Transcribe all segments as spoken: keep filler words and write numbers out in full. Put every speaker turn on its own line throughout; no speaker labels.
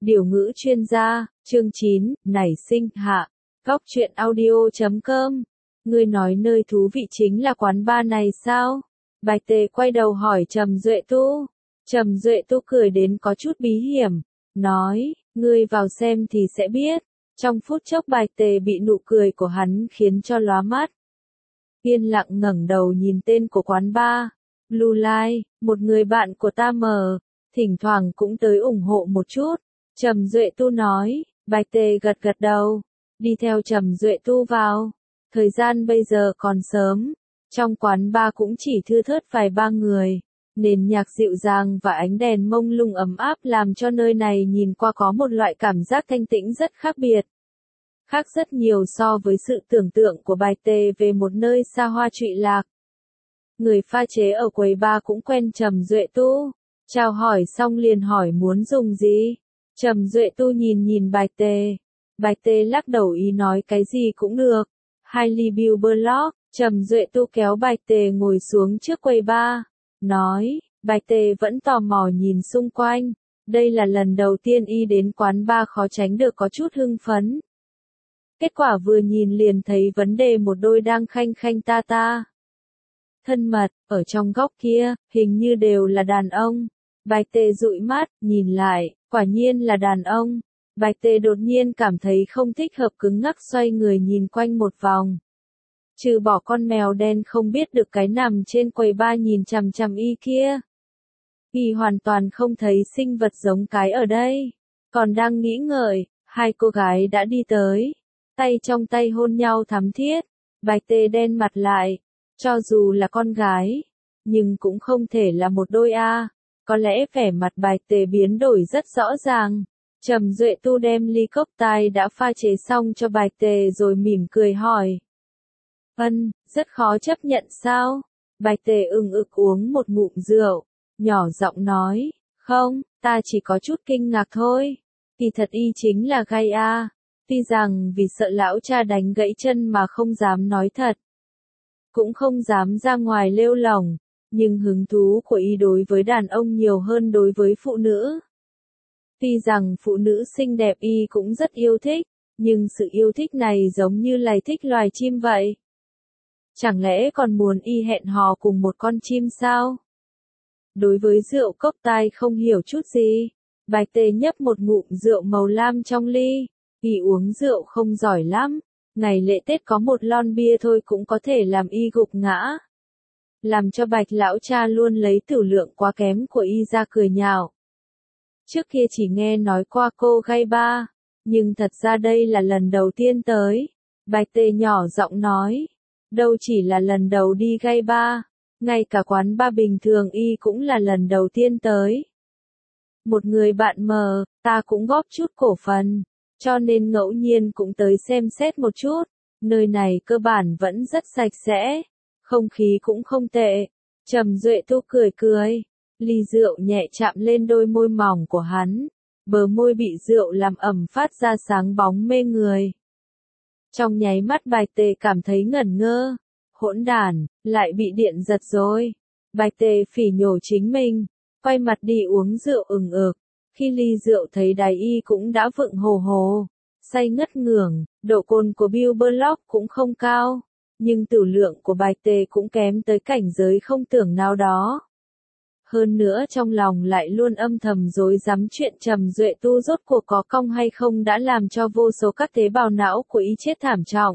Điều ngữ chuyên gia, chương chín, nảy sinh hạ. Góc truyện audio chấm com. Ngươi nói nơi thú vị chính là quán bar này sao? Bạch Tề quay đầu hỏi Trầm Duệ Tu. Trầm Duệ Tu cười đến có chút bí hiểm, nói, ngươi vào xem thì sẽ biết. Trong phút chốc Bạch Tề bị nụ cười của hắn khiến cho lóa mắt. Yên lặng ngẩng đầu nhìn tên của quán bar. Blue Light, một người bạn của ta mờ, thỉnh thoảng cũng tới ủng hộ một chút. Trầm Duệ Tu nói. Bạch Tề gật gật đầu, đi theo Trầm Duệ Tu vào. Thời gian bây giờ còn sớm, trong quán bar cũng chỉ thưa thớt vài ba người. Nền nhạc dịu dàng và ánh đèn mông lung ấm áp làm cho nơi này nhìn qua có một loại cảm giác thanh tĩnh rất khác biệt. Khác rất nhiều so với sự tưởng tượng của Bạch Tề về một nơi xa hoa trụy lạc. Người pha chế ở quầy bar cũng quen Trầm Duệ Tu. Chào hỏi xong liền hỏi muốn dùng gì. Trầm Duệ Tu nhìn nhìn Bạch Tề. Bạch Tề lắc đầu ý nói cái gì cũng được. Hai ly Bill Block. Trầm Duệ Tu kéo Bạch Tề ngồi xuống trước quầy bar. Nói, Bạch Tề vẫn tò mò nhìn xung quanh. Đây là lần đầu tiên y đến quán bar, khó tránh được có chút hưng phấn. Kết quả vừa nhìn liền thấy vấn đề một đôi đang khanh khanh ta ta. Thân mật, ở trong góc kia, hình như đều là đàn ông. Bạch Tề dụi mắt, nhìn lại, quả nhiên là đàn ông. Bạch Tề đột nhiên cảm thấy không thích hợp, cứng ngắc xoay người nhìn quanh một vòng. Trừ bỏ con mèo đen không biết được cái nằm trên quầy bar nhìn chằm chằm y kia. Y hoàn toàn không thấy sinh vật giống cái ở đây. Còn đang nghĩ ngợi, hai cô gái đã đi tới. Tay trong tay hôn nhau thắm thiết. Bạch Tề đen mặt lại. Cho dù là con gái, nhưng cũng không thể là một đôi a. Có lẽ vẻ mặt Bạch Tề biến đổi rất rõ ràng. Trầm Duệ Tu đem ly cốc tai đã pha chế xong cho Bạch Tề rồi mỉm cười hỏi. Ân, rất khó chấp nhận sao? Bạch Tề ừng ực uống một ngụm rượu, nhỏ giọng nói, không, ta chỉ có chút kinh ngạc thôi. Kỳ thật y chính là gay a. Tuy rằng vì sợ lão cha đánh gãy chân mà không dám nói thật. Cũng không dám ra ngoài lêu lỏng. Nhưng hứng thú của y đối với đàn ông nhiều hơn đối với phụ nữ. Tuy rằng phụ nữ xinh đẹp y cũng rất yêu thích, nhưng sự yêu thích này giống như là thích loài chim vậy. Chẳng lẽ còn muốn y hẹn hò cùng một con chim sao? Đối với rượu cốc tai không hiểu chút gì. Bạch Tề nhấp một ngụm rượu màu lam trong ly. Y uống rượu không giỏi lắm. Ngày lễ Tết có một lon bia thôi cũng có thể làm y gục ngã. Làm cho Bạch lão cha luôn lấy tử lượng quá kém của y ra cười nhạo. Trước kia chỉ nghe nói qua cô gay bar, nhưng thật ra đây là lần đầu tiên tới. Bạch Tề nhỏ giọng nói, đâu chỉ là lần đầu đi gay bar, ngay cả quán bar bình thường y cũng là lần đầu tiên tới. Một người bạn mờ, ta cũng góp chút cổ phần, cho nên ngẫu nhiên cũng tới xem xét một chút. Nơi này cơ bản vẫn rất sạch sẽ. Không khí cũng không tệ. Trầm Duệ Tu cười cười. Ly rượu nhẹ chạm lên đôi môi mỏng của hắn. Bờ môi bị rượu làm ẩm phát ra sáng bóng mê người. Trong nháy mắt Bạch Tề cảm thấy ngẩn ngơ. Hỗn đản, lại bị điện giật rồi. Bạch Tề phỉ nhổ chính mình. Quay mặt đi uống rượu ừng ực. Khi ly rượu thấy đáy y cũng đã vựng hồ hồ. Say ngất ngưởng, độ cồn của Bill Block cũng không cao. Nhưng tử lượng của Bạch Tề cũng kém tới cảnh giới không tưởng nào đó. Hơn nữa trong lòng lại luôn âm thầm rối rắm chuyện Trầm Duệ Tu rốt cuộc có cong hay không đã làm cho vô số các tế bào não của y chết thảm trọng.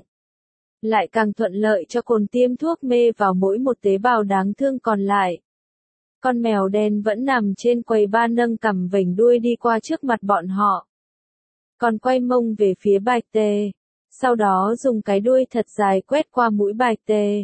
Lại càng thuận lợi cho cồn tiêm thuốc mê vào mỗi một tế bào đáng thương còn lại. Con mèo đen vẫn nằm trên quầy bar nâng cằm vểnh đuôi đi qua trước mặt bọn họ. Còn quay mông về phía Bạch Tề. Sau đó dùng cái đuôi thật dài quét qua mũi Bạch Tề.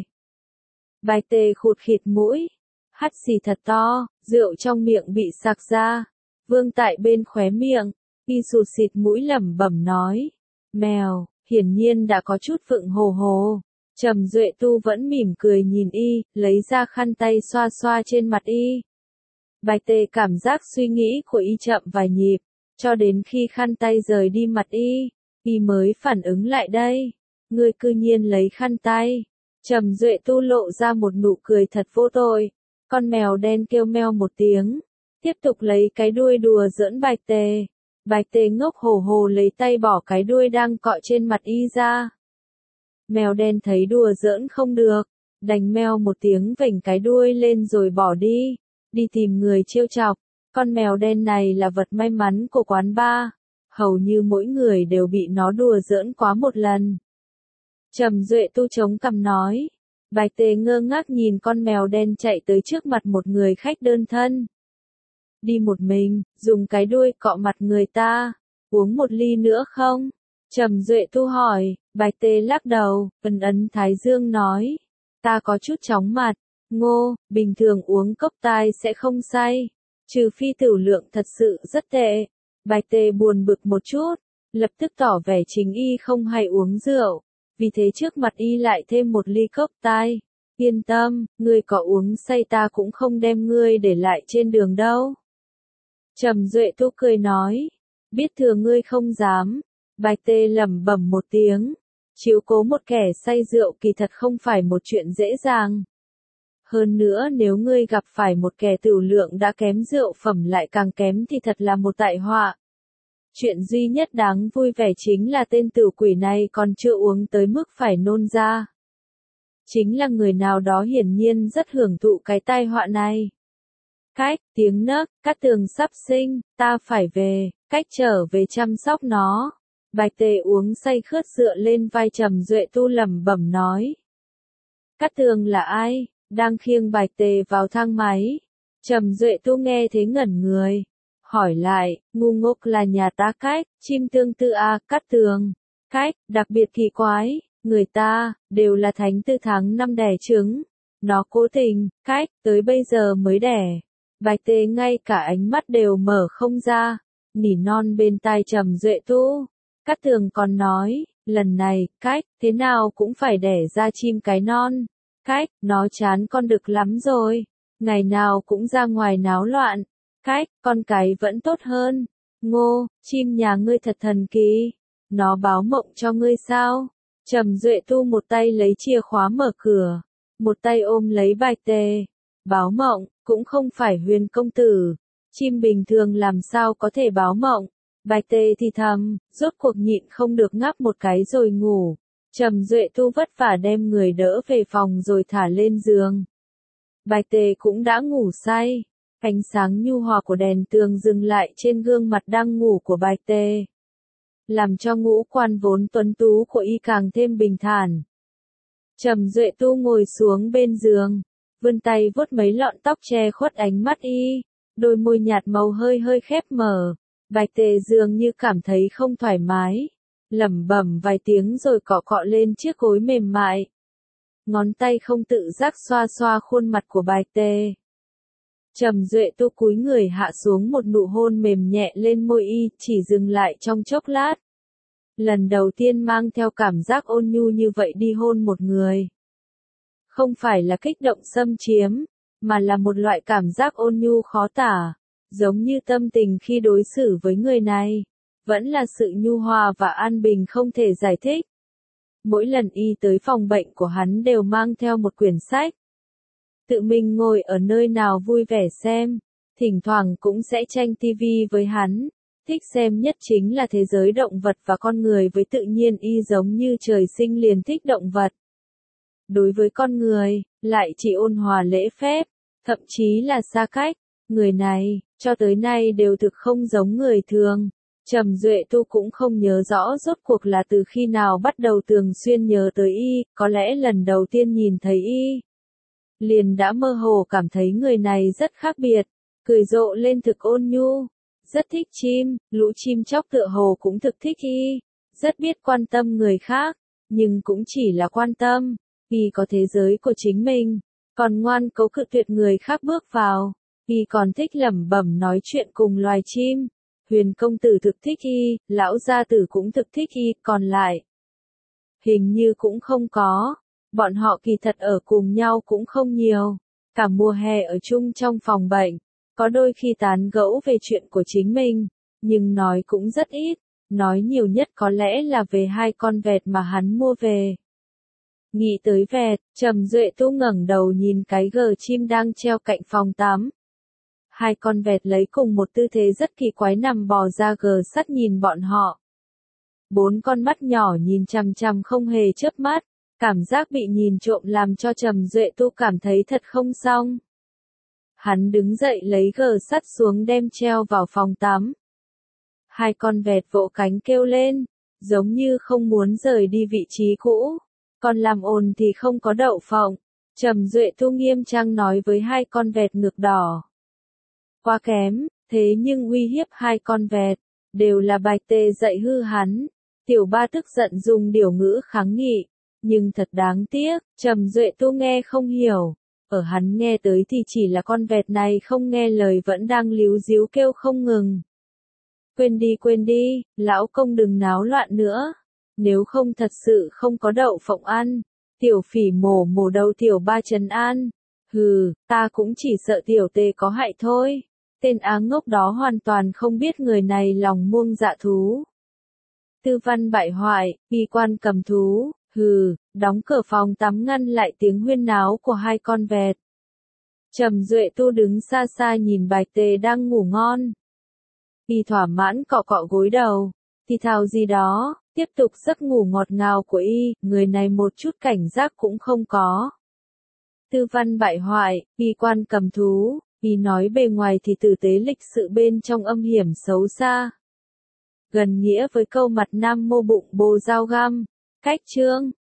Bạch Tề khụt khịt mũi, hắt xì thật to, rượu trong miệng bị sặc ra, vương tại bên khóe miệng, y sụt xịt mũi lẩm bẩm nói, mèo, hiển nhiên đã có chút vựng hồ hồ. Trầm Duệ Tu vẫn mỉm cười nhìn y, lấy ra khăn tay xoa xoa trên mặt y. Bạch Tề cảm giác suy nghĩ của y chậm vài nhịp, cho đến khi khăn tay rời đi mặt y. Y mới phản ứng lại đây. Ngươi cư nhiên lấy khăn tay. Trầm Duệ Tu lộ ra một nụ cười thật vô tội. Con mèo đen kêu meo một tiếng. Tiếp tục lấy cái đuôi đùa giỡn Bạch Tề. Bạch Tê ngốc hồ hồ lấy tay bỏ cái đuôi đang cọ trên mặt y ra. Mèo đen thấy đùa giỡn không được, đành meo một tiếng vểnh cái đuôi lên rồi bỏ đi, đi tìm người trêu chọc. Con mèo đen này là vật may mắn của quán bar, hầu như mỗi người đều bị nó đùa giỡn quá một lần. Trầm Duệ Tu chống cằm nói. Bạch Tê ngơ ngác nhìn con mèo đen chạy tới trước mặt một người khách đơn thân. Đi một mình, dùng cái đuôi cọ mặt người ta, uống một ly nữa không? Trầm Duệ Tu hỏi. Bạch Tê lắc đầu, ấn ấn thái dương nói. Ta có chút chóng mặt. Ngô, bình thường uống cốc tai sẽ không say, trừ phi tửu lượng thật sự rất tệ. Bạch Tê buồn bực một chút, lập tức tỏ vẻ chính y không hay uống rượu, vì thế trước mặt y lại thêm một ly cốc tai. Yên tâm, ngươi có uống say ta cũng không đem ngươi để lại trên đường đâu. Trầm Duệ Tu cười nói, biết thừa ngươi không dám. Bạch Tê lẩm bẩm một tiếng, chiếu cố một kẻ say rượu kỳ thật không phải một chuyện dễ dàng. Hơn nữa nếu ngươi gặp phải một kẻ tửu lượng đã kém rượu phẩm lại càng kém thì thật là một tai họa. Chuyện duy nhất đáng vui vẻ chính là tên tửu quỷ này còn chưa uống tới mức phải nôn ra. Chính là người nào đó hiển nhiên rất hưởng thụ cái tai họa này. Cách, tiếng nấc, Cát Tường sắp sinh, ta phải về, cách trở về chăm sóc nó. Bạch Tê uống say khướt dựa lên vai Trầm Duệ Tu lẩm bẩm nói. Cát Tường là ai? Đang khiêng Bạch Tê vào thang máy. Trầm Duệ Tu nghe thế ngẩn người. Hỏi lại, ngu ngốc là nhà ta cách, chim tương tự à, Cát Tường. Cách, đặc biệt kỳ quái, người ta, đều là thánh tư tháng năm đẻ trứng. Nó cố tình, cách, tới bây giờ mới đẻ. Bạch Tê ngay cả ánh mắt đều mở không ra, nỉ non bên tai Trầm Duệ Tu. Cát Tường còn nói, lần này, cách, thế nào cũng phải đẻ ra chim cái non. Cách, nó chán con đực lắm rồi, ngày nào cũng ra ngoài náo loạn. Cách, con cái vẫn tốt hơn. Ngô, chim nhà ngươi thật thần kỳ, nó báo mộng cho ngươi sao? Trầm Duệ Tu một tay lấy chìa khóa mở cửa, một tay ôm lấy Bạch Tê. Báo mộng, cũng không phải Huyền công tử, chim bình thường làm sao có thể báo mộng. Bạch Tê thì thầm, rốt cuộc nhịn không được ngáp một cái rồi ngủ. Trầm Duệ Tu vất vả đem người đỡ về phòng rồi thả lên giường. Bạch Tê cũng đã ngủ say, ánh sáng nhu hòa của đèn tường dừng lại trên gương mặt đang ngủ của Bạch Tê, làm cho ngũ quan vốn tuấn tú của y càng thêm bình thản. Trầm Duệ Tu ngồi xuống bên giường, vươn tay vuốt mấy lọn tóc che khuất ánh mắt y, đôi môi nhạt màu hơi hơi khép mở. Bạch Tê dường như cảm thấy không thoải mái, lẩm bẩm vài tiếng rồi cọ cọ lên chiếc gối mềm mại. Ngón tay không tự giác xoa xoa khuôn mặt của Bạch Tê. Trầm Duệ Tu cúi người hạ xuống một nụ hôn mềm nhẹ lên môi y, chỉ dừng lại trong chốc lát. Lần đầu tiên mang theo cảm giác ôn nhu như vậy đi hôn một người. Không phải là kích động xâm chiếm, mà là một loại cảm giác ôn nhu khó tả, giống như tâm tình khi đối xử với người này. Vẫn là sự nhu hòa và an bình không thể giải thích. Mỗi lần y tới phòng bệnh của hắn đều mang theo một quyển sách. Tự mình ngồi ở nơi nào vui vẻ xem, thỉnh thoảng cũng sẽ tranh tivi với hắn. Thích xem nhất chính là thế giới động vật và con người với tự nhiên y giống như trời sinh liền thích động vật. Đối với con người, lại chỉ ôn hòa lễ phép, thậm chí là xa cách. Người này, cho tới nay đều thực không giống người thường. Trầm Duệ Tu cũng không nhớ rõ rốt cuộc là từ khi nào bắt đầu thường xuyên nhớ tới y, có lẽ lần đầu tiên nhìn thấy y, liền đã mơ hồ cảm thấy người này rất khác biệt, cười rộ lên thực ôn nhu, rất thích chim, lũ chim chóc tựa hồ cũng thực thích y, rất biết quan tâm người khác, nhưng cũng chỉ là quan tâm, y có thế giới của chính mình, còn ngoan cố cự tuyệt người khác bước vào, y còn thích lẩm bẩm nói chuyện cùng loài chim. Huyền công tử thực thích y, lão gia tử cũng thực thích y, còn lại hình như cũng không có. Bọn họ kỳ thật ở cùng nhau cũng không nhiều. Cả mùa hè ở chung trong phòng bệnh, có đôi khi tán gẫu về chuyện của chính mình, nhưng nói cũng rất ít, nói nhiều nhất có lẽ là về hai con vẹt mà hắn mua về. Nghĩ tới vẹt, Trầm Duệ Tu ngẩng đầu nhìn cái gờ chim đang treo cạnh phòng tắm. Hai con vẹt lấy cùng một tư thế rất kỳ quái nằm bò ra gờ sắt nhìn bọn họ. Bốn con mắt nhỏ nhìn chằm chằm không hề chớp mắt, cảm giác bị nhìn trộm làm cho Trầm Duệ Tu cảm thấy thật không xong. Hắn đứng dậy lấy gờ sắt xuống đem treo vào phòng tắm. Hai con vẹt vỗ cánh kêu lên, giống như không muốn rời đi vị trí cũ. Còn làm ồn thì không có đậu phộng. Trầm Duệ Tu nghiêm trang nói với hai con vẹt ngực đỏ. Quá kém, thế nhưng uy hiếp hai con vẹt, đều là Bạch Tề dạy hư hắn. Tiểu Ba tức giận dùng điều ngữ kháng nghị, nhưng thật đáng tiếc, Trầm Duệ Tu nghe không hiểu. Ở hắn nghe tới thì chỉ là con vẹt này không nghe lời vẫn đang líu díu kêu không ngừng. Quên đi quên đi, lão công đừng náo loạn nữa. Nếu không thật sự không có đậu phộng ăn. Tiểu Phỉ mổ mổ đầu Tiểu Ba trấn an. Hừ, ta cũng chỉ sợ Tiểu Tề có hại thôi. Tên áng ngốc đó hoàn toàn không biết người này lòng muông dạ thú. Tư Văn bại hoại, y quan cầm thú, hừ, đóng cửa phòng tắm ngăn lại tiếng huyên náo của hai con vẹt. Trầm Duệ Tu đứng xa xa nhìn Bạch Tề đang ngủ ngon. Y thỏa mãn cọ cọ gối đầu, thì thào gì đó, tiếp tục giấc ngủ ngọt ngào của y, người này một chút cảnh giác cũng không có. Tư Văn bại hoại, y quan cầm thú, y nói bề ngoài thì tử tế lịch sự bên trong âm hiểm xấu xa. Gần nghĩa với câu mặt nam mô bụng bồ dao găm. Cách chương